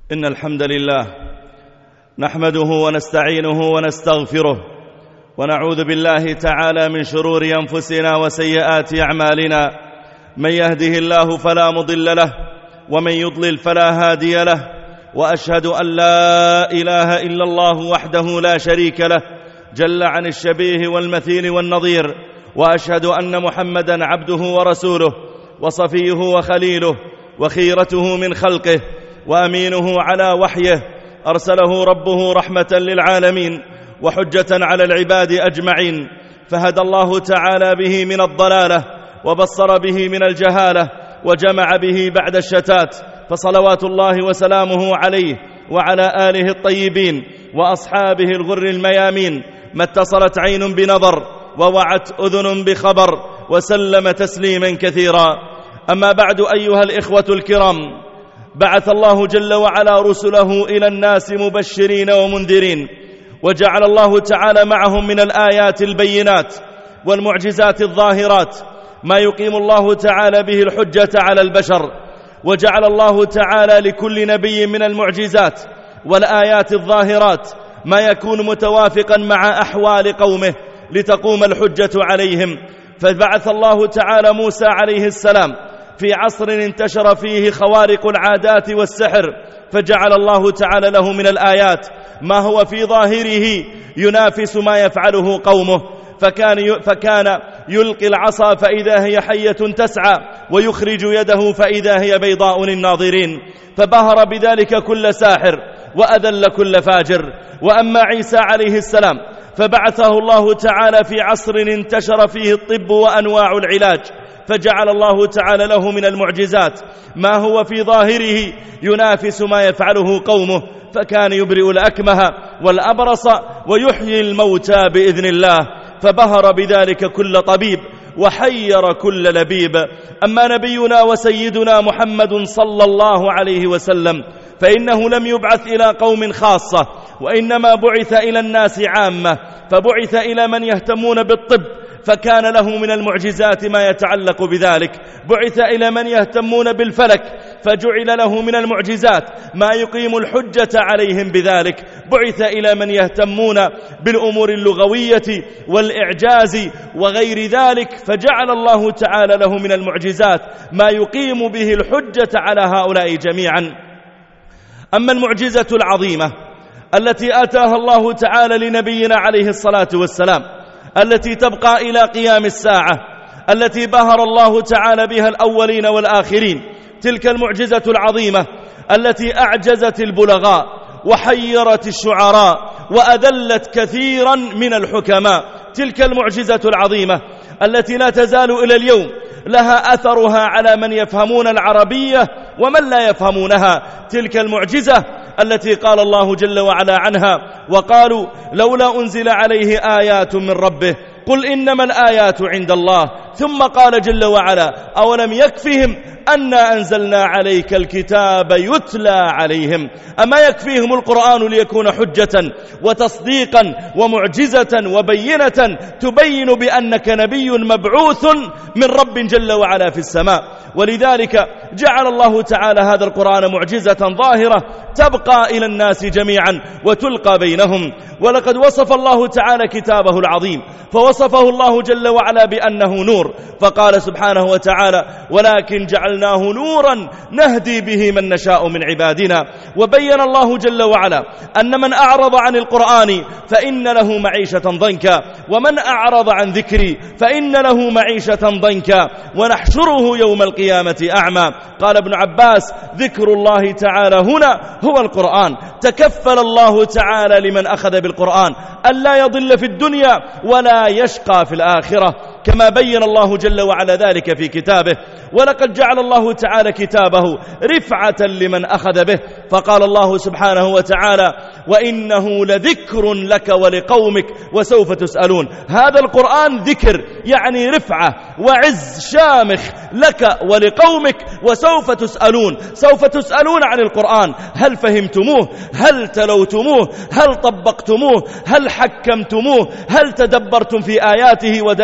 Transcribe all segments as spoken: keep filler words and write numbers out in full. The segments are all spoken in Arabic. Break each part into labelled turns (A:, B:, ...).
A: إن الحمد لله نحمده ونستعينه ونستغفره ونعوذ بالله تعالى من شرور أنفسنا وسيئات أعمالنا. من يهده الله فلا مضل له ومن يضلل فلا هادي له، وأشهد أن لا إله إلا الله وحده لا شريك له جل عن الشبيه والمثيل والنظير، وأشهد أن محمدًا عبده ورسوله وصفيه وخليله وخيرته من خلقه وأمينه على وحيه، أرسله ربه رحمة للعالمين وحجة على العباد أجمعين، فهدى الله تعالى به من الضلالة وبصر به من الجهالة وجمع به بعد الشتات، فصلوات الله وسلامه عليه وعلى آله الطيبين وأصحابه الغر الميامين، ما اتصلت عين بنظر ووعت أذن بخبر، وسلم تسليما كثيرا. أما بعد، أيها الإخوة الكرام، بعث الله جل وعلا رسله إلى الناس مبشرين ومنذرين، وجعل الله تعالى معهم من الآيات البينات والمعجزات الظاهرات ما يقيم الله تعالى به الحجة على البشر، وجعل الله تعالى لكل نبي من المعجزات والآيات الظاهرات ما يكون متوافقا مع أحوال قومه لتقوم الحجة عليهم. فبعث الله تعالى موسى عليه السلام في عصر انتشر فيه خوارق العادات والسحر، فجعل الله تعالى له من الآيات ما هو في ظاهره ينافس ما يفعله قومه، فكان فكان يلقي العصا فإذا هي حية تسعى، ويخرج يده فإذا هي بيضاء للناظرين، فبهر بذلك كل ساحر وأذل كل فاجر. وأما عيسى عليه السلام فبعثه الله تعالى في عصر انتشر فيه الطب وأنواع العلاج، فجعل الله تعالى له من المعجزات ما هو في ظاهره ينافس ما يفعله قومه، فكان يبرئ الأكمه والأبرص ويحيي الموتى بإذن الله، فبهر بذلك كل طبيب وحير كل لبيب. أما نبينا وسيدنا محمد صلى الله عليه وسلم فإنه لم يبعث إلى قوم خاصة، وإنما بعث إلى الناس عامة، فبعث إلى من يهتمون بالطب فكان له من المعجزات ما يتعلق بذلك، بعث إلى من يهتمون بالفلك فجعل له من المعجزات ما يقيم الحجة عليهم بذلك، بعث إلى من يهتمون بالأمور اللغوية والإعجاز وغير ذلك فجعل الله تعالى له من المعجزات ما يقيم به الحجة على هؤلاء جميعا. أما المعجزة العظيمة التي آتاها الله تعالى لنبينا عليه الصلاة والسلام التي تبقى إلى قيام الساعة، التي بهر الله تعالى بها الأولين والآخرين، تلك المعجزة العظيمة التي أعجزت البلغاء وحيرت الشعراء وأذلت كثيرا من الحكماء، تلك المعجزة العظيمة التي لا تزال إلى اليوم لها أثرها على من يفهمون العربية ومن لا يفهمونها، تلك المعجزة التي قال الله جل وعلا عنها: وقالوا لولا أنزل عليه آيات من ربه قل إنما الآيات عند الله، ثم قال جل وعلا: أولم يكفهم أنا أنزلنا عليك الكتاب يتلى عليهم. أما يكفيهم القرآن ليكون حجة وتصديقا ومعجزة وبينة تبين بأنك نبي مبعوث من رب جل وعلا في السماء. ولذلك جعل الله تعالى هذا القرآن معجزة ظاهرة تبقى إلى الناس جميعا وتلقى بينهم. ولقد وصف الله تعالى كتابه العظيم، فوصفه الله جل وعلا بأنه نور، فقال سبحانه وتعالى: ولكن جعلناه نورا نهدي به من نشاء من عبادنا. وبين الله جل وعلا أن من أعرض عن القرآن فإن له معيشة ضنكا، ومن أعرض عن ذكري فإن له معيشة ضنكا ونحشره يوم القيامة أعمى. قال ابن عباس: ذكر الله تعالى هنا هو القرآن. تكفل الله تعالى لمن أخذ بالقرآن ألا يضل في الدنيا ولا يشقى في الآخرة، كما بين الله جل وعلا ذلك في كتابه. ولقد جعل الله تعالى كتابه رفعة لمن أخذ به، فقال الله سبحانه وتعالى: وإنه لذكر لك ولقومك وسوف تسألون. هذا القرآن ذكر يعني رفعة وعز شامخ لك ولقومك وسوف تسألون. سوف تسألون عن القرآن، هل فهمتموه؟ هل تلوتموه؟ هل طبقتموه؟ هل حكمتموه؟ هل تدبرتم في آياته ودلائله؟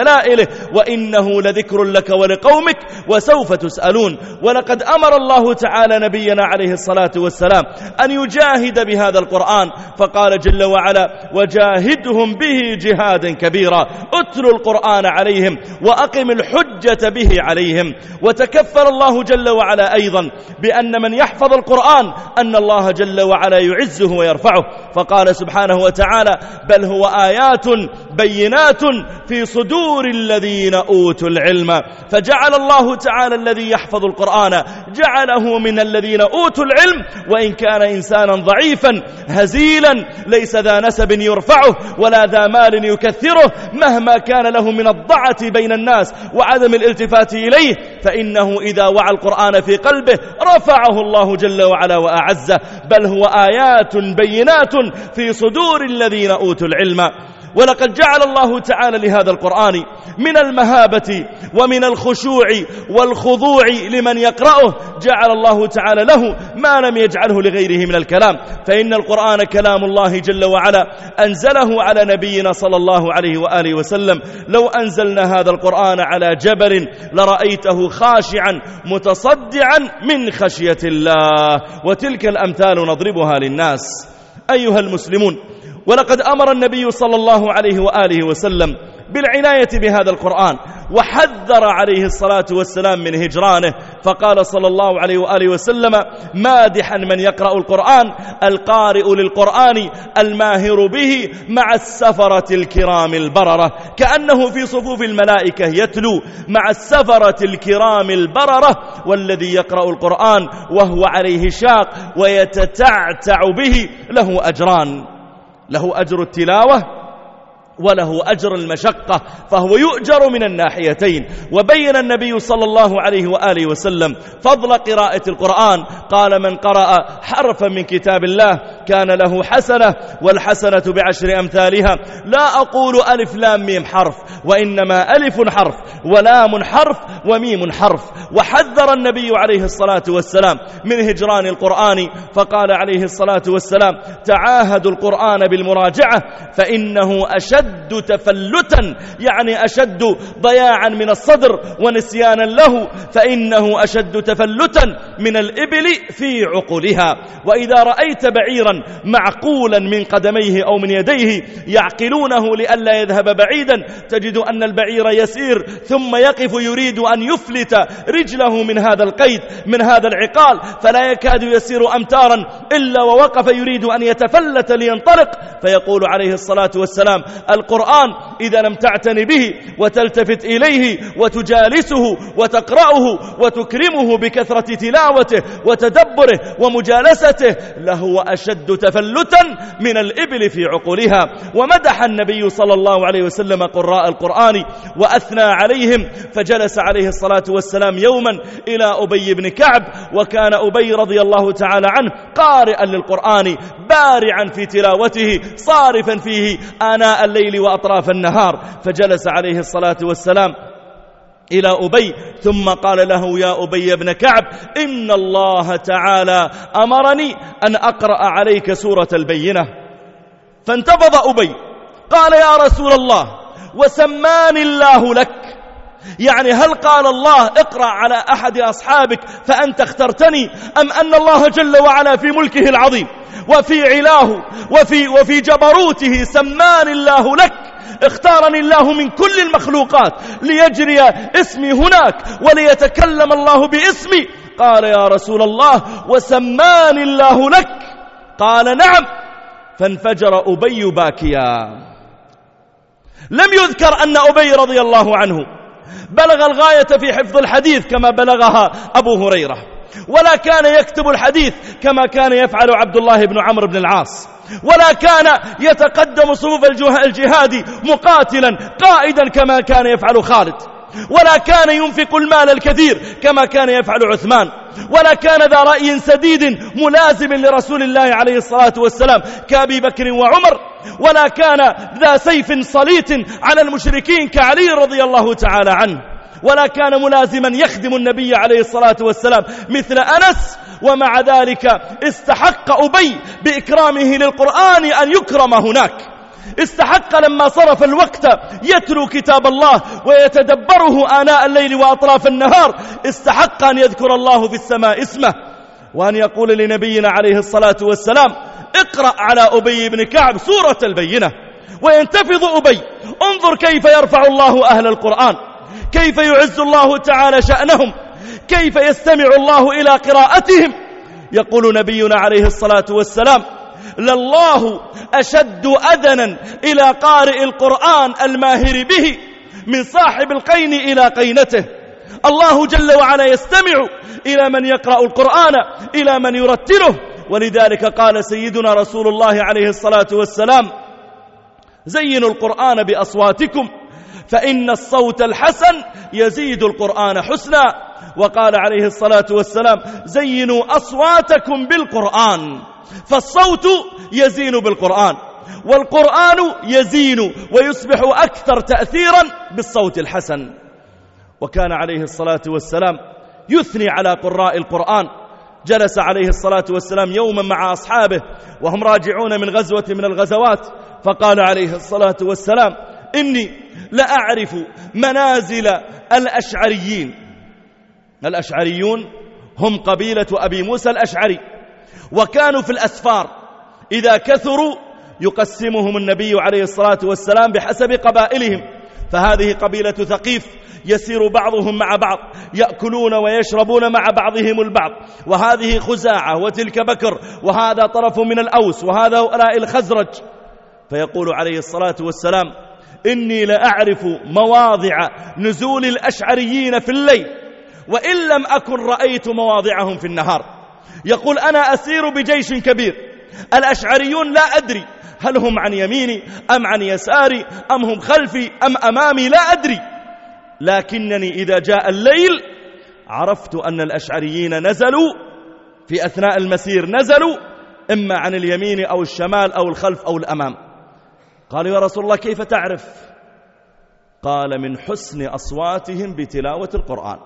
A: وآياته وإنه لذكر لك ولقومك وسوف تسألون. ولقد أمر الله تعالى نبينا عليه الصلاة والسلام أن يجاهد بهذا القرآن، فقال جل وعلا: وجاهدهم به جهادا كبيرا. اتلوا القرآن عليهم وأقم الحجة به عليهم. وتكفل الله جل وعلا أيضا بأن من يحفظ القرآن أن الله جل وعلا يعزه ويرفعه، فقال سبحانه وتعالى: بل هو آيات بينات في صدور الذين أوتوا العلم. فجعل الله تعالى الذي يحفظ القرآن جعله من الذين أوتوا العلم، وإن كان إنسانا ضعيفا هزيلا ليس ذا نسب يرفعه ولا ذا مال يكثره، مهما كان له من الضعة بين الناس وعدم الالتفات إليه، فإنه إذا وعى القرآن في قلبه رفعه الله جل وعلا وأعزه. بل هو آيات بينات في صدور الذين أوتوا العلم. ولقد جعل الله تعالى لهذا القرآن من المهابة ومن الخشوع والخضوع لمن يقرأه، جعل الله تعالى له ما لم يجعله لغيره من الكلام، فإن القرآن كلام الله جل وعلا أنزله على نبينا صلى الله عليه وآله وسلم. لو أنزلنا هذا القرآن على جبل لرأيته خاشعا متصدعا من خشية الله. وتلك الأمثال نضربها للناس. أيها المسلمون، ولقد أمر النبي صلى الله عليه وآله وسلم بالعناية بهذا القرآن، وحذر عليه الصلاة والسلام من هجرانه، فقال صلى الله عليه وآله وسلم مادحا من يقرأ القرآن: القارئ للقرآن الماهر به مع السفرة الكرام البررة، كأنه في صفوف الملائكة يتلو مع السفرة الكرام البررة. والذي يقرأ القرآن وهو عليه شاق ويتتعتع به له أجران: له أجر التلاوة وله أجر المشقة، فهو يؤجر من الناحيتين. وبين النبي صلى الله عليه وآله وسلم فضل قراءة القرآن، قال: من قرأ حرفا من كتاب الله كان له حسنة، والحسنة بعشر أمثالها. لا أقول ألف لام ميم حرف، وإنما ألف حرف ولام حرف وميم حرف. وحذر النبي عليه الصلاة والسلام من هجران القرآن، فقال عليه الصلاة والسلام: تعاهدوا القرآن بالمراجعة فإنه أشد تفلتا، يعني أشد ضياعا من الصدر ونسيانا له، فإنه أشد تفلتا من الإبل في عقلها. وإذا رأيت بعيرا معقولا من قدميه أو من يديه يعقلونه لئلا يذهب بعيدا، تجد أن البعير يسير ثم يقف يريد أن يفلت رجله من هذا القيد، من هذا العقال، فلا يكاد يسير أمتارا إلا ووقف يريد أن يتفلت لينطلق. فيقول عليه الصلاة والسلام: القرآن إذا لم تعتني به وتلتفت إليه وتجالسه وتقرأه وتكرمه بكثرة تلاوته وتدبره ومجالسته لهو أشد تفلتا من الإبل في عقولها. ومدح النبي صلى الله عليه وسلم قراء القرآن وأثنى عليهم، فجلس عليه الصلاة والسلام يوما إلى أبي بن كعب، وكان أبي رضي الله تعالى عنه قارئا للقرآن بارعا في تلاوته صارفا فيه آناء الليل وأطراف النهار، فجلس عليه الصلاة والسلام إلى أبي ثم قال له: يا أبي بن كعب، إن الله تعالى أمرني أن أقرأ عليك سورة البينة. فانتفض أبي قال: يا رسول الله، وسماني الله لك، يعني هل قال الله اقرأ على أحد أصحابك فأنت اخترتني، أم أن الله جل وعلا في ملكه العظيم وفي علاه وفي, وفي جبروته سماني الله لك، اختارني الله من كل المخلوقات ليجري اسمي هناك وليتكلم الله باسمي؟ قال: يا رسول الله، وسماني الله لك؟ قال: نعم. فانفجر أبي باكيا. لم يذكر أن أبي رضي الله عنه بلغ الغاية في حفظ الحديث كما بلغها أبو هريرة، ولا كان يكتب الحديث كما كان يفعل عبد الله بن عمرو بن العاص، ولا كان يتقدم صفوف الجهاد مقاتلا قائدا كما كان يفعل خالد، ولا كان ينفق المال الكثير كما كان يفعل عثمان، ولا كان ذا رأي سديد ملازم لرسول الله عليه الصلاة والسلام كأبي بكر وعمر، ولا كان ذا سيف صليت على المشركين كعلي رضي الله تعالى عنه، ولا كان ملازما يخدم النبي عليه الصلاة والسلام مثل أنس. ومع ذلك استحق أبي بإكرامه للقرآن أن يكرم هناك، استحق لما صرف الوقت يتلو كتاب الله ويتدبره آناء الليل وأطراف النهار، استحق أن يذكر الله في السماء اسمه، وأن يقول لنبينا عليه الصلاة والسلام: اقرأ على أبي بن كعب سورة البينة. وينتفض أبي: انظر كيف يرفع الله أهل القرآن، كيف يعز الله تعالى شأنهم، كيف يستمع الله إلى قراءتهم. يقول نبينا عليه الصلاة والسلام: لله أشد أذنا إلى قارئ القرآن الماهر به من صاحب القين إلى قينته. الله جل وعلا يستمع إلى من يقرأ القرآن، إلى من يرتله. ولذلك قال سيدنا رسول الله عليه الصلاة والسلام: زينوا القرآن بأصواتكم فإن الصوت الحسن يزيد القرآن حسنا. وقال عليه الصلاة والسلام: زينوا أصواتكم بالقرآن فالصوت يزين بالقرآن، والقرآن يزين ويصبح أكثر تأثيرا بالصوت الحسن. وكان عليه الصلاة والسلام يثني على قراء القرآن. جلس عليه الصلاة والسلام يوما مع أصحابه وهم راجعون من غزوة من الغزوات، فقال عليه الصلاة والسلام: إني لأعرف منازل الأشعريين. الأشعريون هم قبيلة أبي موسى الأشعري، وكانوا في الأسفار إذا كثروا يقسمهم النبي عليه الصلاة والسلام بحسب قبائلهم. فهذه قبيلة ثقيف يسير بعضهم مع بعض، يأكلون ويشربون مع بعضهم البعض. وهذه خزاعة وتلك بكر، وهذا طرف من الأوس وهذا هؤلاء الخزرج. فيقول عليه الصلاة والسلام: إني لأعرف مواضع نزول الأشعريين في الليل وإن لم أكن رأيت مواضعهم في النهار. يقول: أنا أسير بجيش كبير، الأشعريون لا أدري هل هم عن يميني أم عن يساري أم هم خلفي أم أمامي، لا أدري، لكنني إذا جاء الليل عرفت أن الأشعريين نزلوا في أثناء المسير، نزلوا إما عن اليمين أو الشمال أو الخلف أو الأمام. قالوا: يا رسول الله كيف تعرف؟ قال: من حسن أصواتهم بتلاوة القرآن.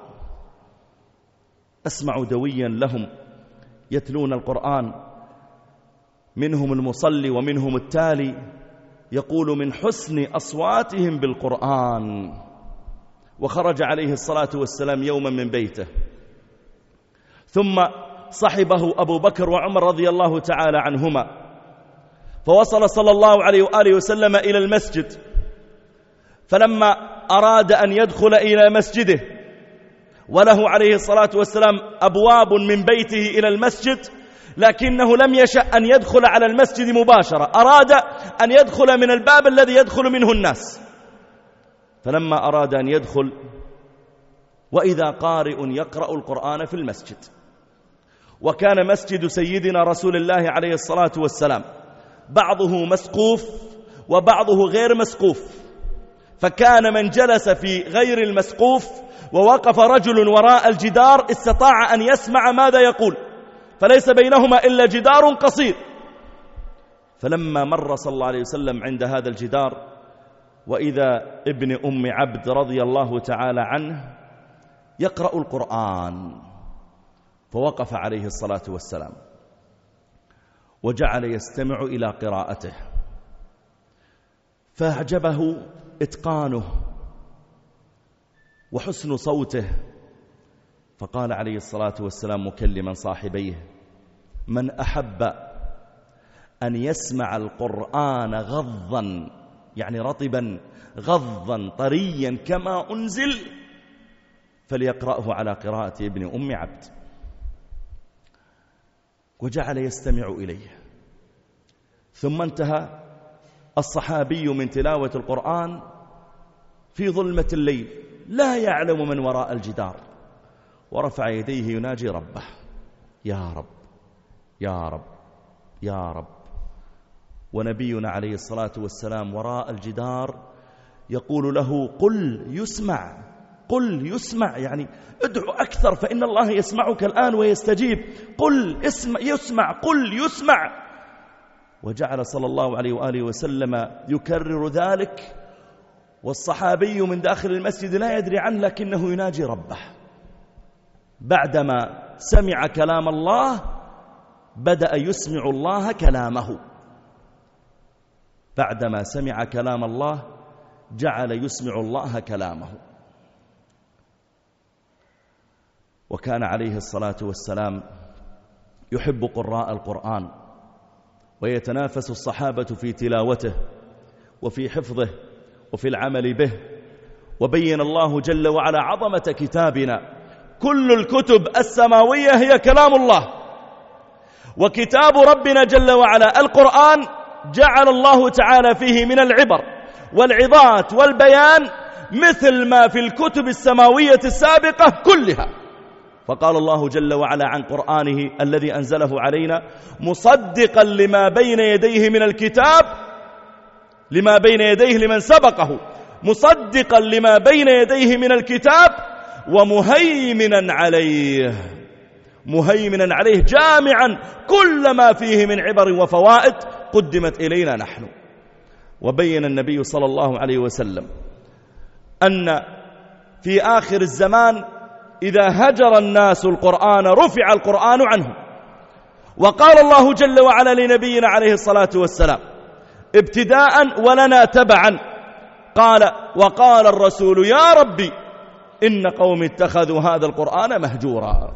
A: أسمع دويا لهم يتلون القرآن، منهم المصلي ومنهم التالي، يقول: من حسن أصواتهم بالقرآن. وخرج عليه الصلاة والسلام يوما من بيته، ثم صحبه أبو بكر وعمر رضي الله تعالى عنهما، فوصل صلى الله عليه وآله وسلم إلى المسجد. فلما أراد أن يدخل إلى مسجده وله عليه الصلاة والسلام أبواب من بيته إلى المسجد، لكنه لم يشأ أن يدخل على المسجد مباشرة، أراد أن يدخل من الباب الذي يدخل منه الناس. فلما أراد أن يدخل وإذا قارئ يقرأ القرآن في المسجد، وكان مسجد سيدنا رسول الله عليه الصلاة والسلام بعضه مسقوف وبعضه غير مسقوف، فكان من جلس في غير المسقوف ووقف رجل وراء الجدار استطاع أن يسمع ماذا يقول، فليس بينهما إلا جدار قصير. فلما مر صلى الله عليه وسلم عند هذا الجدار وإذا ابن أم عبد رضي الله تعالى عنه يقرأ القرآن، فوقف عليه الصلاة والسلام وجعل يستمع إلى قراءته، فأعجبه إتقانه وحسن صوته، فقال عليه الصلاة والسلام مكلما صاحبيه: من أحب أن يسمع القرآن غضا، يعني رطبا غضا طريا كما أنزل، فليقرأه على قراءة ابن أم عبد. وجعل يستمع إليه، ثم انتهى الصحابي من تلاوة القرآن في ظلمة الليل لا يعلم من وراء الجدار، ورفع يديه يناجي ربه: يا رب يا رب يا رب. ونبينا عليه الصلاة والسلام وراء الجدار يقول له: قل يسمع، قل يسمع، يعني ادعو أكثر فإن الله يسمعك الآن ويستجيب، قل اسمع يسمع، قل يسمع. وجعل صلى الله عليه وآله وسلم يكرر ذلك، والصحابي من داخل المسجد لا يدري عنه لكنه يناجي ربه. بعدما سمع كلام الله بدأ يسمع الله كلامه. بعدما سمع كلام الله جعل يسمع الله كلامه. وكان عليه الصلاة والسلام يحب قراء القرآن، ويتنافس الصحابة في تلاوته وفي حفظه وفي العمل به. وبين الله جل وعلا عظمة كتابنا. كل الكتب السماوية هي كلام الله، وكتاب ربنا جل وعلا القرآن جعل الله تعالى فيه من العبر والعظات والبيان مثل ما في الكتب السماوية السابقة كلها. فقال الله جل وعلا عن قرآنه الذي أنزله علينا: مصدقا لما بين يديه من الكتاب، لما بين يديه لمن سبقه، مصدقا لما بين يديه من الكتاب ومهيمنا عليه، مهيمنا عليه جامعا كل ما فيه من عبر وفوائد قدمت إلينا نحن. وبين النبي صلى الله عليه وسلم أن في آخر الزمان إذا هجر الناس القرآن رفع القرآن عنه. وقال الله جل وعلا لنبينا عليه الصلاة والسلام ابتداء ولنا تبعا، قال: وقال الرسول يا ربي إن قوم اتخذوا هذا القرآن مهجورا.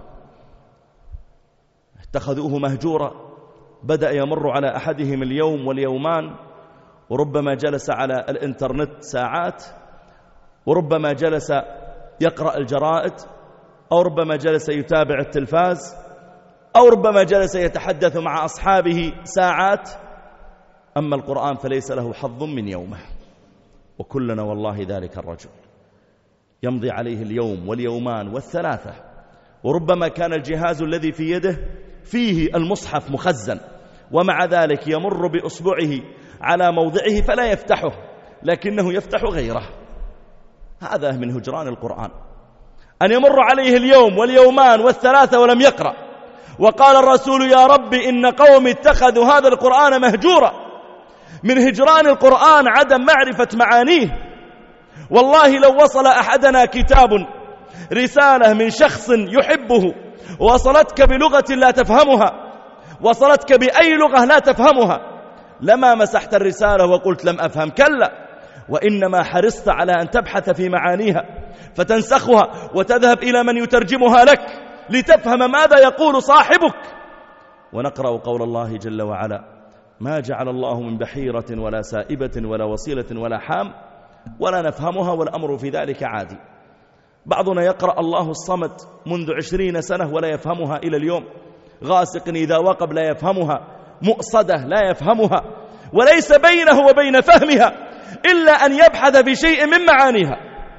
A: اتخذوه مهجورا، بدأ يمر على أحدهم اليوم واليومان، وربما جلس على الإنترنت ساعات، وربما جلس يقرأ الجرائد، أو ربما جلس يتابع التلفاز، أو ربما جلس يتحدث مع أصحابه ساعات. أما القرآن فليس له حظ من يومه. وكلنا والله ذلك الرجل يمضي عليه اليوم واليومان والثلاثة، وربما كان الجهاز الذي في يده فيه المصحف مخزن، ومع ذلك يمر بأصبعه على موضعه فلا يفتحه، لكنه يفتح غيره. هذا من هجران القرآن، أن يمر عليه اليوم واليومان والثلاثة ولم يقرأ. وقال الرسول يا رب إن قوم اتخذوا هذا القرآن مهجورا. من هجران القرآن عدم معرفة معانيه. والله لو وصل أحدنا كتاب رسالة من شخص يحبه وصلتك بلغة لا تفهمها، وصلتك بأي لغة لا تفهمها، لما مسحت الرسالة وقلت لم أفهم، كلا، وإنما حرصت على أن تبحث في معانيها فتنسخها وتذهب إلى من يترجمها لك لتفهم ماذا يقول صاحبك. ونقرأ قول الله جل وعلا: ما جعل الله من بحيرة ولا سائبة ولا وصيلة ولا حام ولا نفهمها والأمر في ذلك عادي. بعضنا يقرأ الله الصمد منذ عشرين سنة ولا يفهمها إلى اليوم، غاسق إذا وقب لا يفهمها، مؤصدة لا يفهمها، وليس بينه وبين فهمها إلا أن يبحث في شيء من معانيها.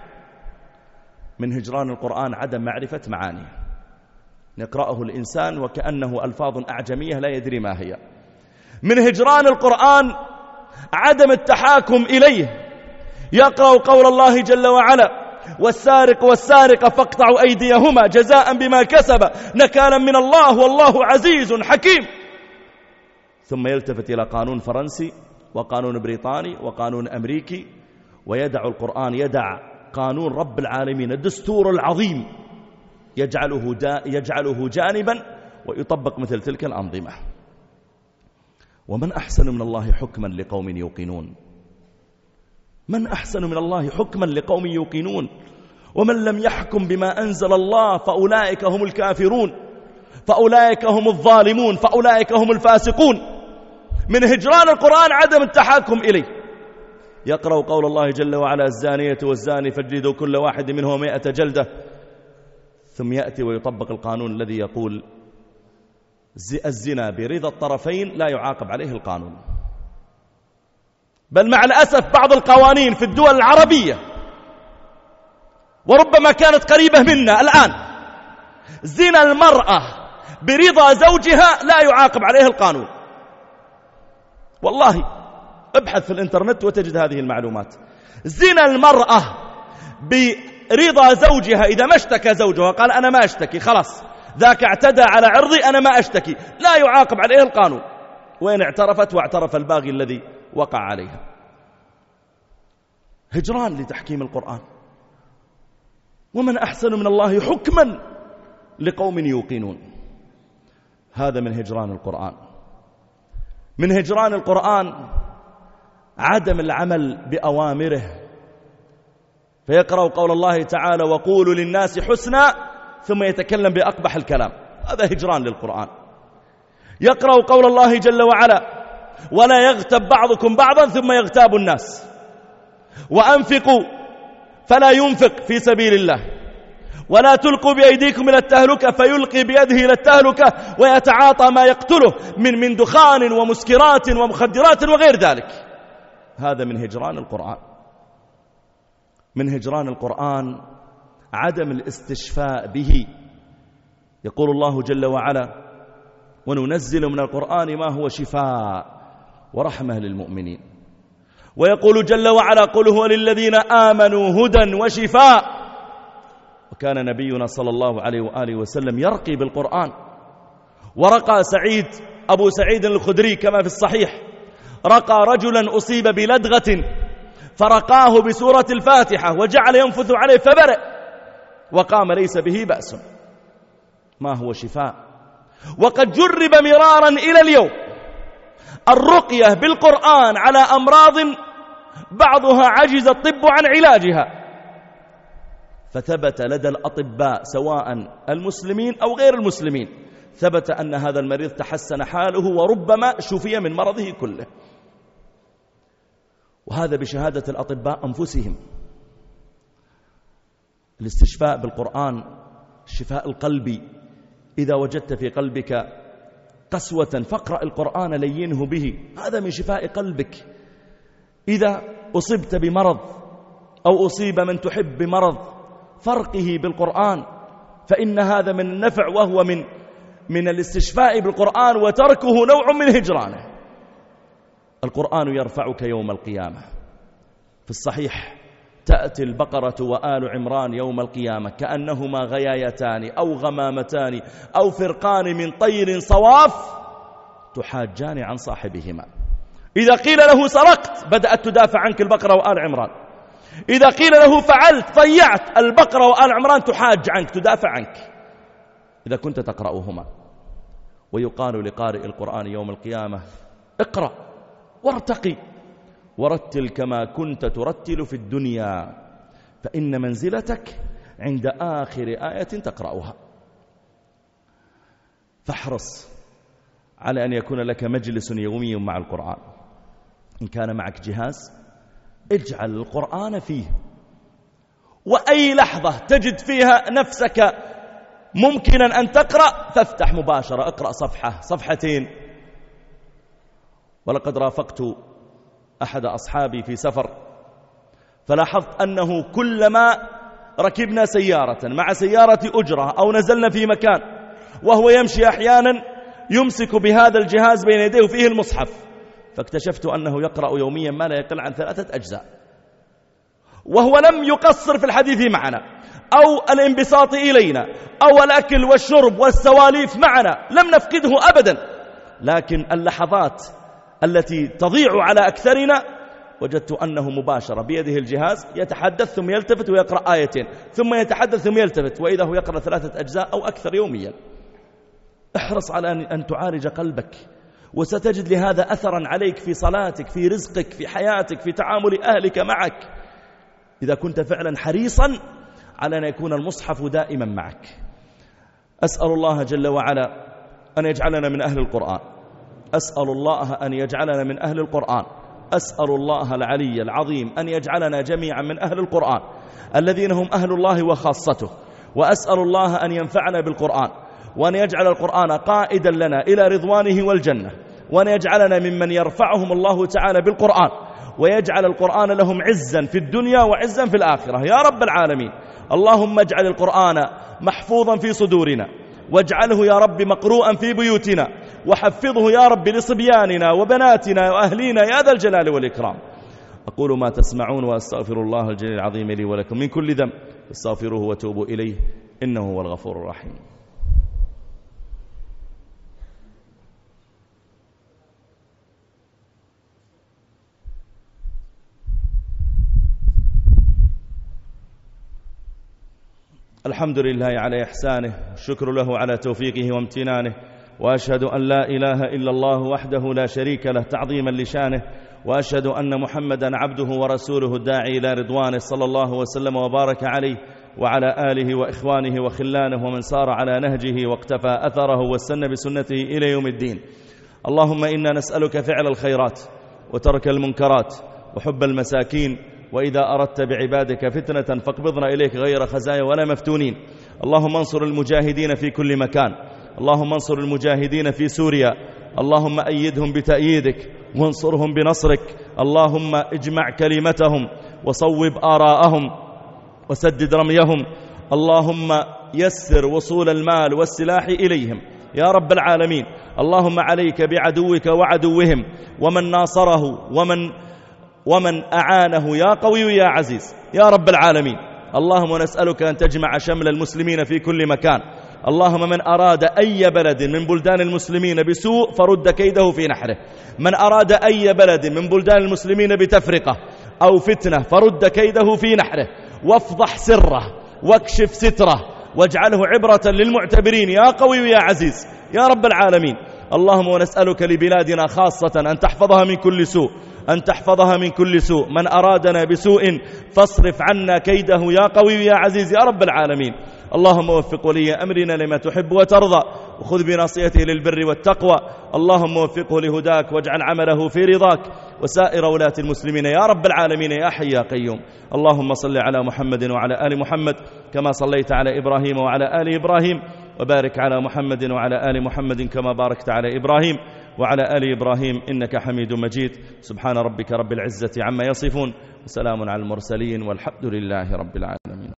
A: من هجران القرآن عدم معرفة معانيه. يقرأه الإنسان وكأنه ألفاظ أعجمية لا يدري ما هي. من هجران القرآن عدم التحاكم إليه. يقرأ قول الله جل وعلا: والسارق والسارقة فاقطعوا أيديهما جزاء بما كسب نكالا من الله والله عزيز حكيم. ثم يلتفت إلى قانون فرنسي وقانون بريطاني وقانون أمريكي، ويدع القرآن، يدع قانون رب العالمين الدستور العظيم يجعله, يجعله جانبا ويطبق مثل تلك الأنظمة. ومن أحسن من الله حكما لقوم يوقنون. من أحسن من الله حكما لقوم يوقنون. ومن لم يحكم بما أنزل الله فأولئك هم الكافرون، فأولئك هم الظالمون، فأولئك هم الفاسقون. من هجران القرآن عدم التحاكم إليه. يقرأ قول الله جل وعلا: الزانية والزاني فاجلدوا كل واحد منهم مئة جلدة. ثم يأتي ويطبق القانون الذي يقول الزنا برضا الطرفين لا يعاقب عليه القانون. بل مع الأسف بعض القوانين في الدول العربية وربما كانت قريبة منا الآن، زنا المرأة برضا زوجها لا يعاقب عليه القانون. والله ابحث في الانترنت وتجد هذه المعلومات. زنا المرأة برضا زوجها، إذا ما اشتكى زوجها قال أنا ما اشتكي، خلاص ذاك اعتدى على عرضي أنا ما اشتكي، لا يعاقب عليه القانون، وإن اعترفت واعترف الباغي الذي وقع عليها. هجران لتحكيم القرآن. ومن أحسن من الله حكما لقوم يوقنون. هذا من هجران القرآن. من هجران القرآن عدم العمل بأوامره، فيقرأ قول الله تعالى وقولوا للناس حسنا ثم يتكلم بأقبح الكلام، هذا هجران للقرآن. يقرأ قول الله جل وعلا ولا يغتب بعضكم بعضا ثم يغتاب الناس، وأنفقوا فلا ينفق في سبيل الله، ولا تلقوا بأيديكم إلى التهلكة فيلقي بيده إلى التهلكة ويتعاطى ما يقتله من من دخان ومسكرات ومخدرات وغير ذلك. هذا من هجران القرآن. من هجران القرآن عدم الاستشفاء به. يقول الله جل وعلا وننزل من القرآن ما هو شفاء ورحمة للمؤمنين. ويقول جل وعلا قل هو للذين آمنوا هدى وشفاء. وكان نبينا صلى الله عليه وآله وسلم يرقي بالقرآن. ورقى سعيد أبو سعيد الخدري كما في الصحيح، رقى رجلا أصيب بلدغة فرقاه بسورة الفاتحة وجعل ينفث عليه فبرئ وقام ليس به بأس. ما هو شفاء. وقد جرب مرارا إلى اليوم الرقية بالقرآن على أمراض بعضها عجز الطب عن علاجها، فثبت لدى الأطباء سواء المسلمين أو غير المسلمين، ثبت أن هذا المريض تحسن حاله وربما شفي من مرضه كله، وهذا بشهادة الأطباء أنفسهم. الاستشفاء بالقرآن الشفاء القلبي. إذا وجدت في قلبك قسوة فاقرأ القرآن لينه به، هذا من شفاء قلبك. إذا أصبت بمرض أو أصيب من تحب بمرض فرقه بالقرآن، فإن هذا من النفع وهو من من الاستشفاء بالقرآن، وتركه نوع من هجرانه. القرآن يرفعك يوم القيامة. في الصحيح تأتي البقرة وآل عمران يوم القيامة كأنهما غيايتان أو غمامتان أو فرقان من طير صواف تحاجان عن صاحبهما. إذا قيل له سرقت بدأت تدافع عنك البقرة وآل عمران، إذا قيل له فعلت ضيعت البقرة وآل عمران تحاج عنك تدافع عنك إذا كنت تقرأهما. ويقال لقارئ القرآن يوم القيامة اقرأ وارتقي ورتل كما كنت ترتل في الدنيا، فإن منزلتك عند آخر آية تقرأها. فاحرص على أن يكون لك مجلس يومي مع القرآن. إن كان معك جهاز اجعل القرآن فيه، وأي لحظة تجد فيها نفسك ممكنا أن تقرأ فافتح مباشرة اقرأ صفحة صفحتين. ولقد رافقت أحد أصحابي في سفر فلاحظت أنه كلما ركبنا سيارة مع سيارة أجرة أو نزلنا في مكان وهو يمشي أحيانا يمسك بهذا الجهاز بين يديه فيه المصحف، فاكتشفت أنه يقرأ يوميا ما لا يقل عن ثلاثة أجزاء، وهو لم يقصر في الحديث معنا أو الانبساط إلينا أو الأكل والشرب والسواليف معنا، لم نفقده أبدا، لكن اللحظات التي تضيع على أكثرنا وجدت أنه مباشرة بيده الجهاز يتحدث ثم يلتفت ويقرأ آيتين ثم يتحدث ثم يلتفت، وإذا هو يقرأ ثلاثة أجزاء أو أكثر يوميا. احرص على أن تعالج قلبك، وستجد لهذا أثرا عليك في صلاتك في رزقك في حياتك في تعامل أهلك معك، إذا كنت فعلا حريصا على أن يكون المصحف دائما معك. أسأل الله جل وعلا أن يجعلنا من أهل القرآن، أسأل الله أن يجعلنا من أهل القرآن، أسأل الله العلي العظيم أن يجعلنا جميعا من أهل القرآن الذين هم أهل الله وخاصته، وأسأل الله أن ينفعنا بالقرآن، وأن يجعل القرآن قائدا لنا إلى رضوانه والجنة، وأن يجعلنا ممن يرفعهم الله تعالى بالقرآن، ويجعل القرآن لهم عزا في الدنيا وعزا في الآخرة يا رب العالمين. اللهم اجعل القرآن محفوظا في صدورنا، واجعله يا رب مقروءا في بيوتنا، وحفظه يا رب لصبياننا وبناتنا وأهلينا يا ذا الجلال والإكرام. أقول ما تسمعون وأستغفر الله الجليل العظيم لي ولكم من كل ذنب، استغفروه وتوبوا إليه إنه هو الغفور الرحيم. الحمد لله على إحسانه، الشكر له على توفيقه وامتنانه، وأشهد أن لا إله إلا الله وحده لا شريك له تعظيما لشانه، وأشهد أن محمدا عبده ورسوله الداعي إلى رضوانه صلى الله وسلم وبارك عليه وعلى آله وإخوانه وخلانه ومن سار على نهجه واقتفى أثره واستنى بسنته إلى يوم الدين. اللهم إنا نسألك فعل الخيرات وترك المنكرات وحب المساكين، وإذا أردت بعبادك فتنة فاقبضنا إليك غير خزايا ولا مفتونين. اللهم انصر المجاهدين في كل مكان، اللهم انصر المجاهدين في سوريا، اللهم أيدهم بتأييدك وانصرهم بنصرك، اللهم اجمع كلمتهم وصوب آراءهم وسدد رميهم، اللهم يسر وصول المال والسلاح إليهم يا رب العالمين. اللهم عليك بعدوك وعدوهم ومن ناصره ومن ومن أعانه يا قوي يا عزيز يا رب العالمين. اللهم نسألك أن تجمع شمل المسلمين في كل مكان. اللهم من أراد أي بلد من بلدان المسلمين بسوء فرد كيده في نحره، من أراد أي بلد من بلدان المسلمين بتفرقة أو فتنة فرد كيده في نحره، وافضح سره واكشف ستره واجعله عبرة للمعتبرين يا قوي يا عزيز يا رب العالمين. اللهم ونسألك لبلادنا خاصة أن تحفظها من كل سوء، أن تحفظها من كل سوء، من أرادنا بسوء فاصرف عنا كيده يا قوي يا عزيز يا رب العالمين. اللهم وفق ولي أمرنا لما تحب وترضى، وخذ بناصيته للبر والتقوى، اللهم وفقه لهداك واجعل عمله في رضاك، وسائر ولاة المسلمين يا رب العالمين يا حي يا قيوم. اللهم صل على محمد وعلى آل محمد كما صليت على إبراهيم وعلى آل إبراهيم، وبارك على محمد وعلى آل محمد كما باركت على إبراهيم وعلى آل إبراهيم إنك حميد مجيد. سبحان ربك رب العزة عما يصفون، وسلام على المرسلين، والحمد لله رب العالمين.